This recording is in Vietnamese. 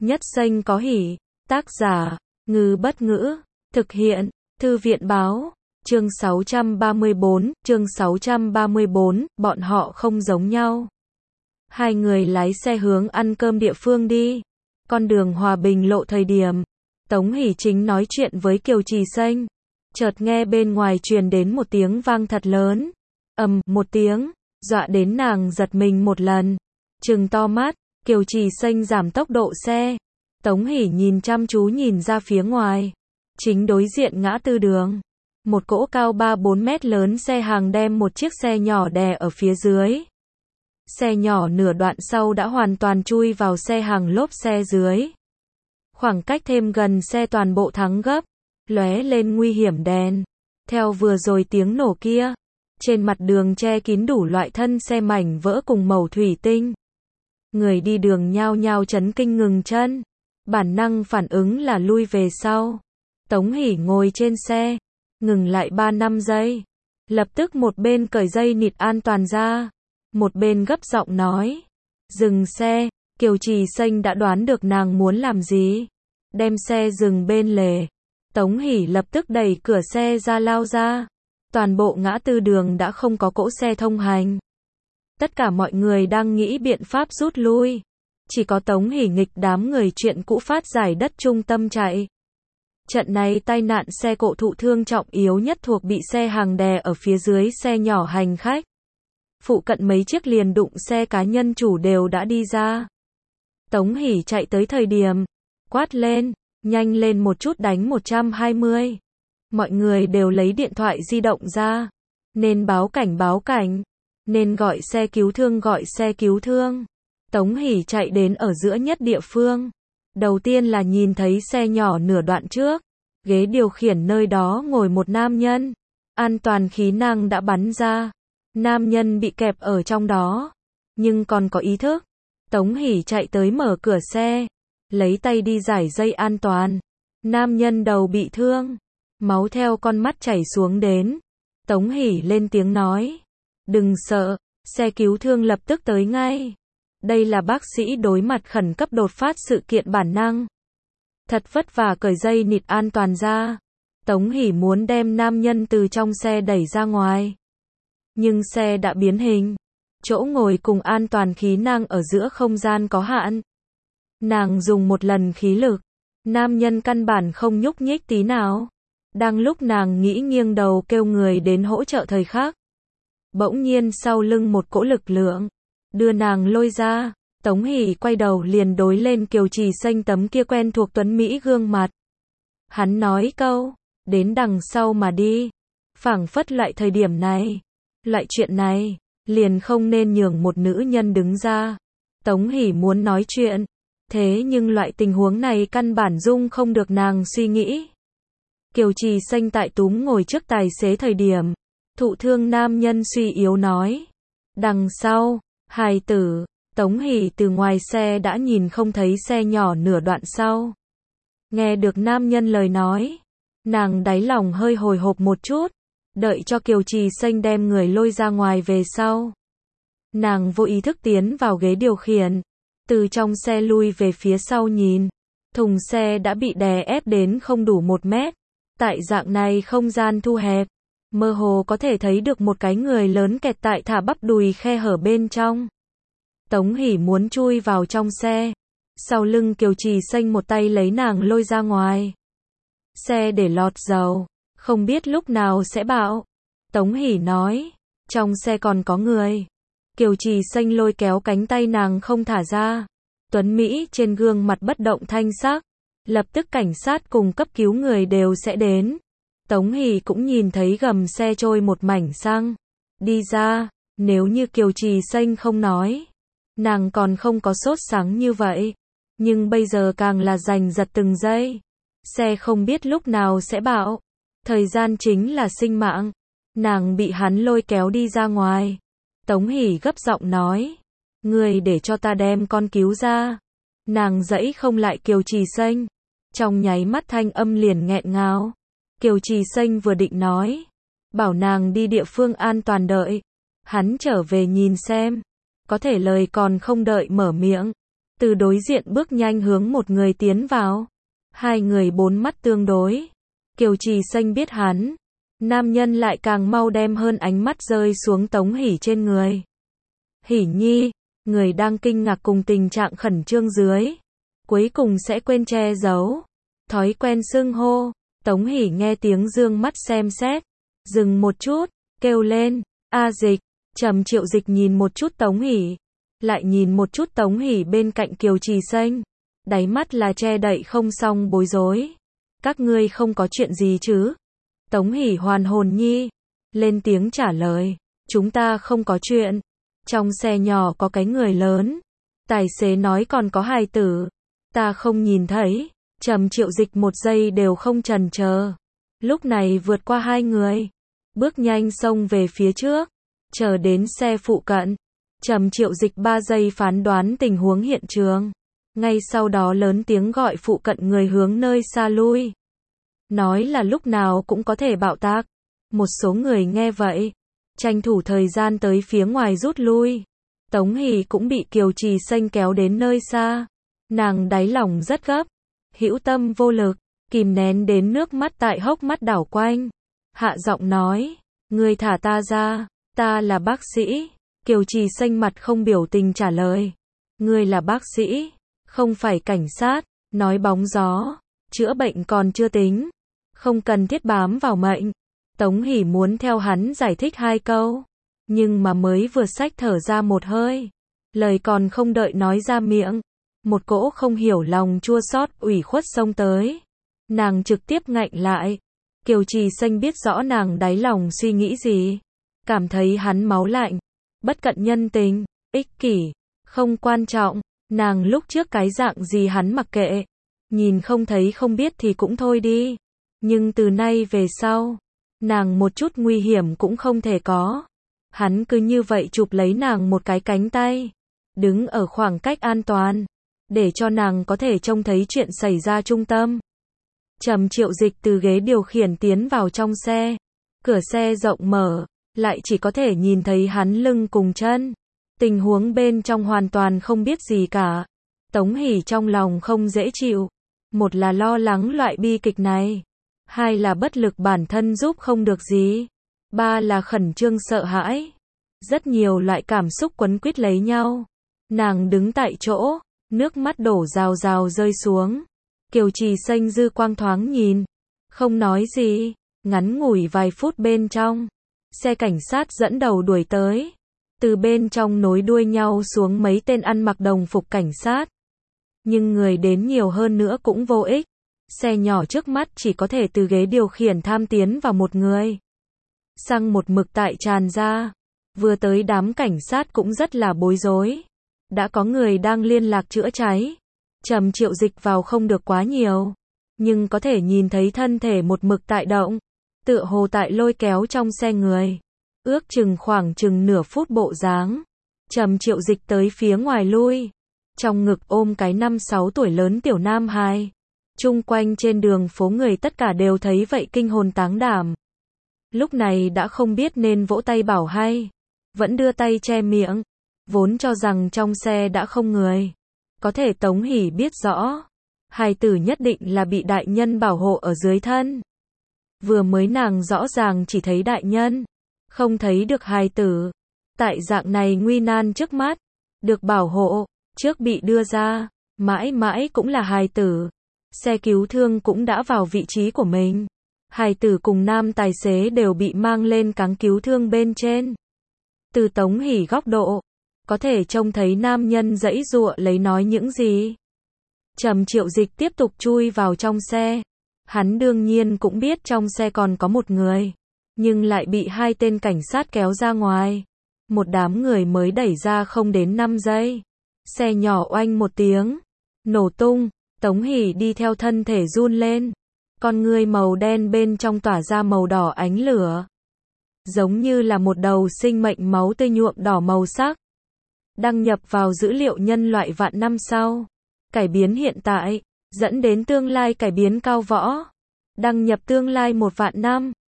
Nhất Xanh có hỉ. Tác giả, Ngư Bất Ngữ. Thực hiện, Thư viện Báo. Chương 634, bọn họ không giống nhau. Hai người lái xe hướng ăn cơm địa phương đi. Con đường Hòa Bình lộ thời điểm, Tống Hỷ chính nói chuyện với Kiều Trì Xanh. Chợt nghe bên ngoài truyền đến một tiếng vang thật lớn. Ầm, một tiếng, dọa đến nàng giật mình một lần. Trừng to mắt, Kiều Trì Xanh giảm tốc độ xe. Tống Hỷ nhìn chăm chú nhìn ra phía ngoài. Chính đối diện ngã tư đường. Một cỗ cao 3-4 mét lớn xe hàng đem một chiếc xe nhỏ đè ở phía dưới. Xe nhỏ nửa đoạn sau đã hoàn toàn chui vào xe hàng lốp xe dưới. Khoảng cách thêm gần xe toàn bộ thắng gấp, lóe lên nguy hiểm đèn. Theo vừa rồi tiếng nổ kia, trên mặt đường che kín đủ loại thân xe mảnh vỡ cùng mẩu thủy tinh. Người đi đường nhao nhao chấn kinh ngừng chân, bản năng phản ứng là lui về sau. Tống Hỷ ngồi trên xe, ngừng lại 3-5 giây, lập tức một bên cởi dây nịt an toàn ra, một bên gấp giọng nói, dừng xe. Kiều Trì Xanh đã đoán được nàng muốn làm gì, đem xe dừng bên lề. Tống Hỷ lập tức đẩy cửa xe ra lao ra. Toàn bộ ngã tư đường đã không có cỗ xe thông hành. Tất cả mọi người đang nghĩ biện pháp rút lui. Chỉ có Tống Hỷ nghịch đám người chuyện cũ phát giải đất trung tâm chạy. Trận này tai nạn xe cộ thụ thương trọng yếu nhất thuộc bị xe hàng đè ở phía dưới xe nhỏ hành khách. Phụ cận mấy chiếc liền đụng xe cá nhân chủ đều đã đi ra. Tống Hỷ chạy tới thời điểm, quát lên, nhanh lên một chút đánh 120. Mọi người đều lấy điện thoại di động ra. Nên báo cảnh, nên gọi xe cứu thương. Tống Hỷ chạy đến ở giữa nhất địa phương. Đầu tiên là nhìn thấy xe nhỏ nửa đoạn trước. Ghế điều khiển nơi đó ngồi một nam nhân. An toàn khí năng đã bắn ra. Nam nhân bị kẹp ở trong đó, nhưng còn có ý thức. Tống Hỷ chạy tới mở cửa xe, lấy tay đi giải dây an toàn. Nam nhân đầu bị thương, máu theo con mắt chảy xuống đến. Tống Hỷ lên tiếng nói, đừng sợ, xe cứu thương lập tức tới ngay. Đây là bác sĩ đối mặt khẩn cấp đột phát sự kiện bản năng. Thật vất vả cởi dây nịt an toàn ra. Tống Hỷ muốn đem nam nhân từ trong xe đẩy ra ngoài. Nhưng xe đã biến hình. Chỗ ngồi cùng an toàn khí năng ở giữa không gian có hạn. Nàng dùng một lần khí lực. Nam nhân căn bản không nhúc nhích tí nào. Đang lúc nàng nghĩ nghiêng đầu kêu người đến hỗ trợ thời khắc. Bỗng nhiên sau lưng một cỗ lực lượng đưa nàng lôi ra. Tống Hỷ quay đầu liền đối lên Kiều Trì Xanh tấm kia quen thuộc tuấn mỹ gương mặt. Hắn nói câu, đến đằng sau mà đi. Phảng phất lại thời điểm này, loại chuyện này, liền không nên nhường một nữ nhân đứng ra. Tống Hỷ muốn nói chuyện, thế nhưng loại tình huống này căn bản dung không được nàng suy nghĩ. Kiều Trì Xanh tại túm ngồi trước tài xế thời điểm, thụ thương nam nhân suy yếu nói. Đằng sau, hài tử. Tống Hỷ từ ngoài xe đã nhìn không thấy xe nhỏ nửa đoạn sau. Nghe được nam nhân lời nói, nàng đáy lòng hơi hồi hộp một chút. Đợi cho Kiều Trì Xanh đem người lôi ra ngoài về sau. Nàng vô ý thức tiến vào ghế điều khiển. Từ trong xe lui về phía sau nhìn. Thùng xe đã bị đè ép đến không đủ 1 mét. Tại dạng này không gian thu hẹp. Mơ hồ có thể thấy được một cái người lớn kẹt tại thả bắp đùi khe hở bên trong. Tống Hỷ muốn chui vào trong xe. Sau lưng Kiều Trì Xanh một tay lấy nàng lôi ra ngoài. Xe để lọt dầu. Không biết lúc nào sẽ bạo. Tống Hỷ nói. Trong xe còn có người. Kiều Trì Xanh lôi kéo cánh tay nàng không thả ra. Tuấn Mỹ trên gương mặt bất động thanh sắc. Lập tức cảnh sát cùng cấp cứu người đều sẽ đến. Tống Hỷ cũng nhìn thấy gầm xe trôi một mảnh xăng. Đi ra. Nếu như Kiều Trì Xanh không nói, nàng còn không có sốt sắng như vậy. Nhưng bây giờ càng là giành giật từng giây. Xe không biết lúc nào sẽ bạo. Thời gian chính là sinh mạng. Nàng bị hắn lôi kéo đi ra ngoài. Tống Hỷ gấp giọng nói. Người để cho ta đem con cứu ra. Nàng dãy không lại Kiều Trì Xanh. Trong nháy mắt thanh âm liền nghẹn ngào. Kiều Trì Xanh vừa định nói. Bảo nàng đi địa phương an toàn đợi. Hắn trở về nhìn xem. Có thể lời còn không đợi mở miệng. Từ đối diện bước nhanh hướng một người tiến vào. Hai người bốn mắt tương đối. Kiều Trì Xanh biết hắn. Nam nhân lại càng mau đem hơn ánh mắt rơi xuống Tống Hỷ trên người. Hỷ nhi, người đang kinh ngạc cùng tình trạng khẩn trương dưới. Cuối cùng sẽ quên che giấu. Thói quen xưng hô. Tống Hỷ nghe tiếng dương mắt xem xét. Dừng một chút, kêu lên, A Dịch. Trầm Triệu Dịch nhìn một chút Tống Hỷ. Lại nhìn một chút Tống Hỷ bên cạnh Kiều Trì Xanh. Đáy mắt là che đậy không xong bối rối. Các ngươi không có chuyện gì chứ? Tống Hỷ hoàn hồn nhi. Lên tiếng trả lời. Chúng ta không có chuyện. Trong xe nhỏ có cái người lớn. Tài xế nói còn có hài tử. Ta không nhìn thấy. Trầm Triệu Dịch một giây đều không chần chờ. Lúc này vượt qua hai người. Bước nhanh xông về phía trước. Chờ đến xe phụ cận. Trầm Triệu Dịch 3 giây phán đoán tình huống hiện trường. Ngay sau đó lớn tiếng gọi phụ cận người hướng nơi xa lui. Nói là lúc nào cũng có thể bạo tạc. Một số người nghe vậy. Tranh thủ thời gian tới phía ngoài rút lui. Tống Hỷ cũng bị Kiều Trì Xanh kéo đến nơi xa. Nàng đáy lòng rất gấp. Hữu tâm vô lực. Kìm nén đến nước mắt tại hốc mắt đảo quanh. Hạ giọng nói. Ngươi thả ta ra. Ta là bác sĩ. Kiều Trì Xanh mặt không biểu tình trả lời. Ngươi là bác sĩ. Không phải cảnh sát. Nói bóng gió. Chữa bệnh còn chưa tính. Không cần thiết bám vào mệnh. Tống Hỷ muốn theo hắn giải thích 2 câu. Nhưng mà mới vừa xách thở ra một hơi. Lời còn không đợi nói ra miệng. Một cỗ không hiểu lòng chua xót ủy khuất xông tới. Nàng trực tiếp ngạnh lại. Kiều Trì Xanh biết rõ nàng đáy lòng suy nghĩ gì. Cảm thấy hắn máu lạnh. Bất cận nhân tình. Ích kỷ. Không quan trọng. Nàng lúc trước cái dạng gì hắn mặc kệ. Nhìn không thấy không biết thì cũng thôi đi. Nhưng từ nay về sau. Nàng một chút nguy hiểm cũng không thể có. Hắn cứ như vậy chụp lấy nàng một cái cánh tay. Đứng ở khoảng cách an toàn. Để cho nàng có thể trông thấy chuyện xảy ra trung tâm. Trầm Triệu Dịch từ ghế điều khiển tiến vào trong xe. Cửa xe rộng mở. Lại chỉ có thể nhìn thấy hắn lưng cùng chân. Tình huống bên trong hoàn toàn không biết gì cả. Tống Hỷ trong lòng không dễ chịu. Một là lo lắng loại bi kịch này. Hai là bất lực bản thân giúp không được gì. Ba là khẩn trương sợ hãi. Rất nhiều loại cảm xúc quấn quýt lấy nhau. Nàng đứng tại chỗ. Nước mắt đổ rào rào rơi xuống. Kiều Trì Xanh dư quang thoáng nhìn. Không nói gì. Ngắn ngủi vài phút bên trong. Xe cảnh sát dẫn đầu đuổi tới. Từ bên trong nối đuôi nhau xuống mấy tên ăn mặc đồng phục cảnh sát. Nhưng người đến nhiều hơn nữa cũng vô ích. Xe nhỏ trước mắt chỉ có thể từ ghế điều khiển tham tiến vào một người. Xăng một mực tại tràn ra. Vừa tới đám cảnh sát cũng rất là bối rối. Đã có người đang liên lạc chữa cháy. Trầm Triệu Dịch vào không được quá nhiều. Nhưng có thể nhìn thấy thân thể một mực tại động. Tựa hồ tại lôi kéo trong xe người. Ước chừng khoảng chừng nửa phút bộ dáng. Trầm Triệu Dịch tới phía ngoài lui. Trong ngực ôm cái 5-6 tuổi lớn tiểu nam hài. Chung quanh trên đường phố người tất cả đều thấy vậy kinh hồn táng đảm. Lúc này đã không biết nên vỗ tay bảo hay. Vẫn đưa tay che miệng. Vốn cho rằng trong xe đã không người. Có thể Tống Hỷ biết rõ. Hài tử nhất định là bị đại nhân bảo hộ ở dưới thân. Vừa mới nàng rõ ràng chỉ thấy đại nhân. Không thấy được hài tử. Tại dạng này nguy nan trước mắt. Được bảo hộ. Trước bị đưa ra. Mãi mãi cũng là hài tử. Xe cứu thương cũng đã vào vị trí của mình. Hài tử cùng nam tài xế đều bị mang lên cáng cứu thương bên trên. Từ Tống Hỷ góc độ. Có thể trông thấy nam nhân giãy giụa lấy nói những gì. Trầm Triệu Dịch tiếp tục chui vào trong xe. Hắn đương nhiên cũng biết trong xe còn có một người. Nhưng lại bị 2 tên cảnh sát kéo ra ngoài. Một đám người mới đẩy ra không đến 5 giây. Xe nhỏ oanh một tiếng. Nổ tung. Tống Hỷ đi theo thân thể run lên. Con ngươi màu đen bên trong tỏa ra màu đỏ ánh lửa. Giống như là một đầu sinh mệnh máu tươi nhuộm đỏ màu sắc. Đăng nhập vào dữ liệu nhân loại vạn năm sau. Cải biến hiện tại. Dẫn đến tương lai cải biến cao võ. Đăng nhập tương lai 1 vạn năm.